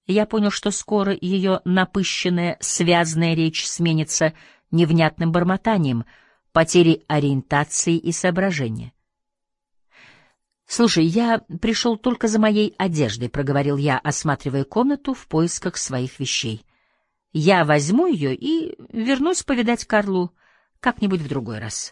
Я понял, что скоро ее напыщенная, связная речь сменится невнятным бормотанием, потерей ориентации и соображения. «Слушай, я пришел только за моей одеждой», — проговорил я, осматривая комнату в поисках своих вещей. «Я возьму ее и вернусь повидать Карлу как-нибудь в другой раз».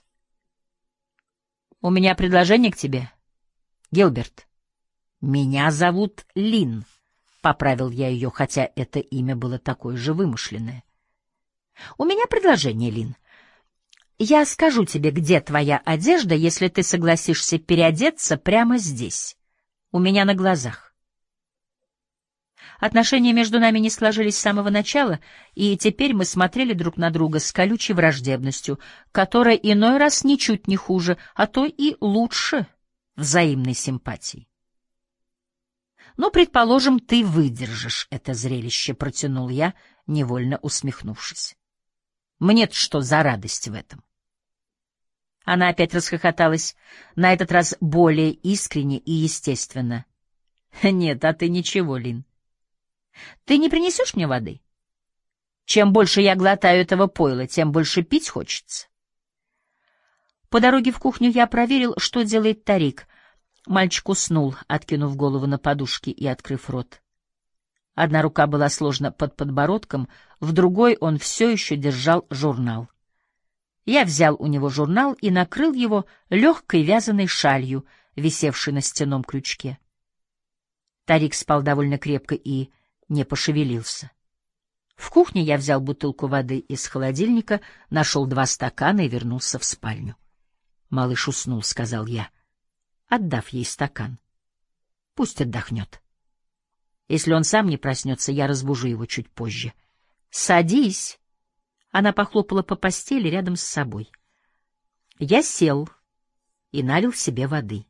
«У меня предложение к тебе, Гилберт». «Меня зовут Лин», — поправил я ее, хотя это имя было такое же вымышленное. «У меня предложение, Лин. Я скажу тебе, где твоя одежда, если ты согласишься переодеться прямо здесь, у меня на глазах». Отношения между нами не сложились с самого начала, и теперь мы смотрели друг на друга с колючей враждебностью, которая иной раз ничуть не хуже, а то и лучше взаимной симпатии. «Ну, предположим, ты выдержишь это зрелище», — протянул я, невольно усмехнувшись. «Мне-то что за радость в этом?» Она опять расхохоталась, на этот раз более искренне и естественно. «Нет, а ты ничего, Лин. Ты не принесешь мне воды? Чем больше я глотаю этого пойла, тем больше пить хочется». По дороге в кухню я проверил, что делает Тарик. Мальчик уснул, откинув голову на подушки и открыв рот. Одна рука была сложена под подбородком, в другой он все еще держал журнал. Я взял у него журнал и накрыл его легкой вязаной шалью, висевшей на стенном крючке. Тарик спал довольно крепко и не пошевелился. В кухне я взял бутылку воды из холодильника, нашел 2 стакана и вернулся в спальню. «Малыш уснул», — сказал я, отдав ей стакан. «Пусть отдохнет. Если он сам не проснется, я разбужу его чуть позже». «Садись!» Она похлопала по постели рядом с собой. Я сел и налил себе воды.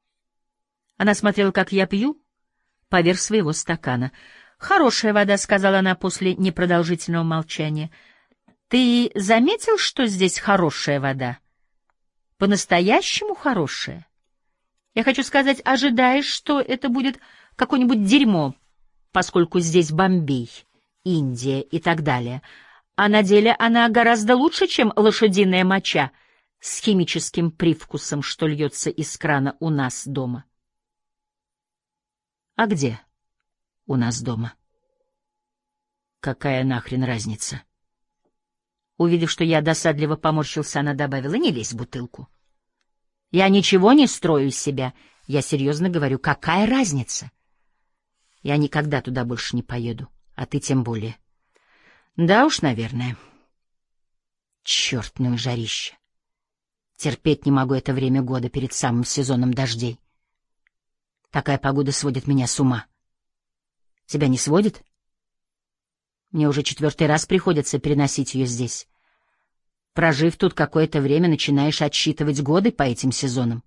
Она смотрела, как я пью, поверх своего стакана. «Хорошая вода», — сказала она после непродолжительного молчания. «Ты заметил, что здесь хорошая вода? По-настоящему хорошая? Я хочу сказать, ожидаешь, что это будет какое-нибудь дерьмо, поскольку здесь Бомбей, Индия и так далее. А на деле она гораздо лучше, чем лошадиная моча с химическим привкусом, что льется из крана у нас дома». «А где у нас дома?» «Какая нахрен разница?» Увидев, что я досадливо поморщился, она добавила: «Не лезь в бутылку. Я ничего не строю из себя. Я серьезно говорю, какая разница? Я никогда туда больше не поеду, а ты тем более». «Да уж, наверное». Черт, ну и жарище. Терпеть не могу это время года перед самым сезоном дождей. Такая погода сводит меня с ума. Тебя не сводит? Мне уже 4-й раз приходится переносить ее здесь. Прожив тут какое-то время, начинаешь отсчитывать годы по этим сезонам.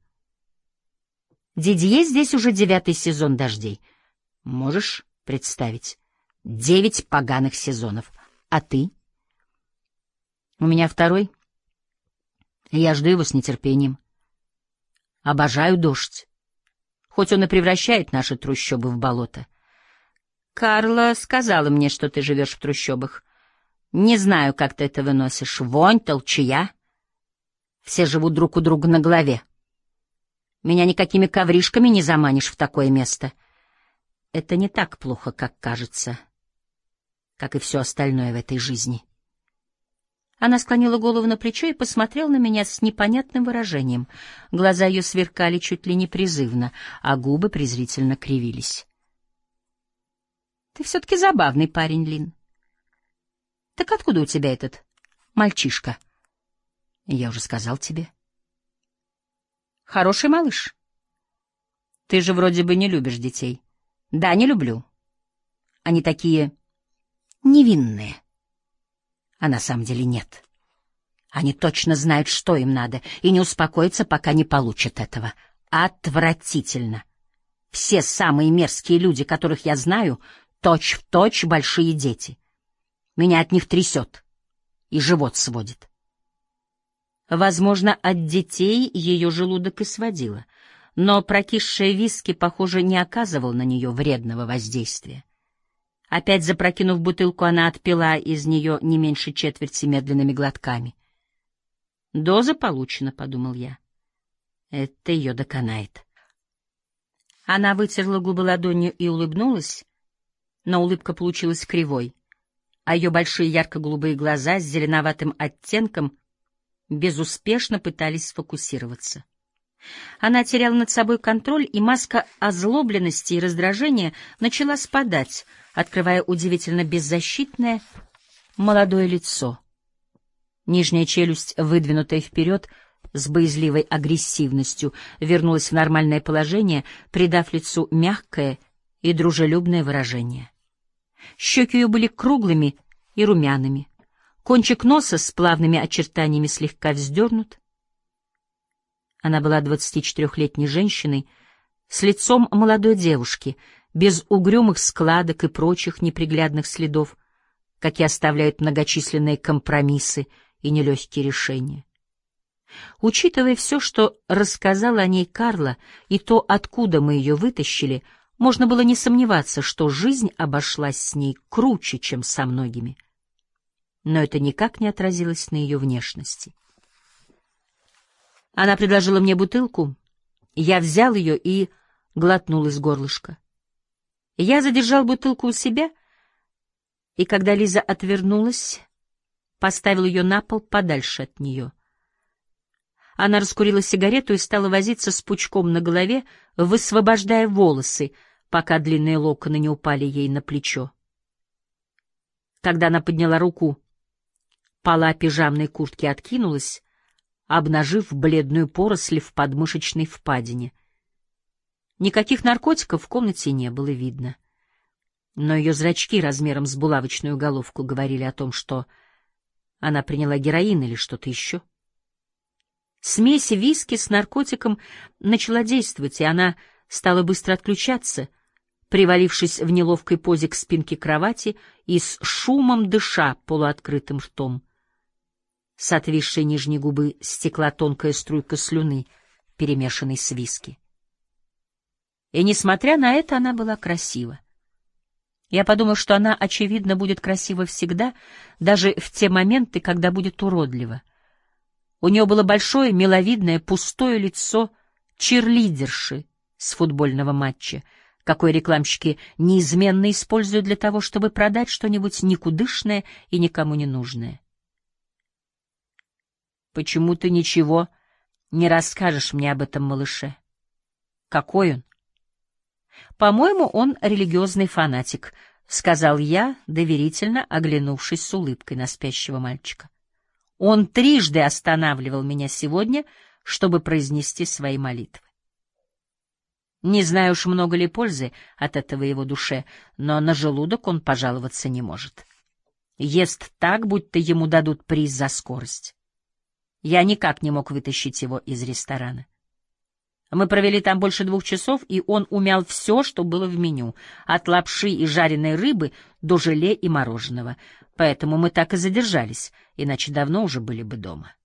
Дидье здесь уже 9-й сезон дождей. Можешь представить? 9 поганых сезонов. А ты? У меня 2-й. Я жду его с нетерпением. Обожаю дождь. Хоть он и превращает наши трущобы в болото. Карла сказала мне, что ты живешь в трущобах. Не знаю, как ты это выносишь. Вонь, толчая. Все живут друг у друга на голове. Меня никакими ковришками не заманишь в такое место. Это не так плохо, как кажется, как и все остальное в этой жизни. Она склонила голову на плечо и посмотрела на меня с непонятным выражением. Глаза ее сверкали чуть ли не призывно, а губы презрительно кривились. Ты все-таки забавный парень, Лин. Так откуда у тебя этот мальчишка? Я уже сказал тебе. Хороший малыш. Ты же вроде бы не любишь детей. Да, не люблю. Они такие невинные. А на самом деле нет. Они точно знают, что им надо, и не успокоятся, пока не получат этого. Отвратительно. Все самые мерзкие люди, которых я знаю, точь-в-точь большие дети. Меня от них трясет, и живот сводит. Возможно, от детей ее желудок и сводило, но прокисшие виски, похоже, не оказывал на нее вредного воздействия. Опять запрокинув бутылку, она отпила из нее не меньше четверти медленными глотками. «Доза получена», — подумал я. «Это ее доконает». Она вытерла губы ладонью и улыбнулась, но улыбка получилась кривой, а ее большие ярко-голубые глаза с зеленоватым оттенком безуспешно пытались сфокусироваться. Она теряла над собой контроль, и маска озлобленности и раздражения начала спадать, открывая удивительно беззащитное молодое лицо. Нижняя челюсть, выдвинутая вперед с боязливой агрессивностью, вернулась в нормальное положение, придав лицу мягкое и дружелюбное выражение. Щеки ее были круглыми и румяными, кончик носа с плавными очертаниями слегка вздернут. Она была 24-летней женщиной с лицом молодой девушки, без угрюмых складок и прочих неприглядных следов, какие оставляют многочисленные компромиссы и нелегкие решения. Учитывая все, что рассказала о ней Карла, и то, откуда мы ее вытащили, можно было не сомневаться, что жизнь обошлась с ней круче, чем со многими. Но это никак не отразилось на ее внешности. Она предложила мне бутылку, я взял ее и глотнул из горлышка. Я задержал бутылку у себя, и когда Лиза отвернулась, поставил ее на пол подальше от нее. Она раскурила сигарету и стала возиться с пучком на голове, высвобождая волосы, пока длинные локоны не упали ей на плечо. Когда она подняла руку, пола пижамной куртки откинулась, обнажив бледную поросль в подмышечной впадине. Никаких наркотиков в комнате не было видно. Но ее зрачки размером с булавочную головку говорили о том, что она приняла героин или что-то еще. Смесь виски с наркотиком начала действовать, и она стала быстро отключаться, привалившись в неловкой позе к спинке кровати и с шумом дыша полуоткрытым ртом. С отвисшей нижней губы стекла тонкая струйка слюны, перемешанной с виски. И, несмотря на это, она была красива. Я подумал, что она, очевидно, будет красива всегда, даже в те моменты, когда будет уродлива. У нее было большое, миловидное, пустое лицо чирлидерши с футбольного матча, какой рекламщики неизменно используют для того, чтобы продать что-нибудь никудышное и никому не нужное. «Почему ты ничего не расскажешь мне об этом малыше? Какой он?» «По-моему, он религиозный фанатик», — сказал я, доверительно оглянувшись с улыбкой на спящего мальчика. «Он трижды останавливал меня сегодня, чтобы произнести свои молитвы. Не знаю уж, много ли пользы от этого его душе, но на желудок он пожаловаться не может. Ест так, будто ему дадут приз за скорость. Я никак не мог вытащить его из ресторана. Мы провели там больше 2 часов, и он умял все, что было в меню, от лапши и жареной рыбы до желе и мороженого. Поэтому мы так и задержались, иначе давно уже были бы дома.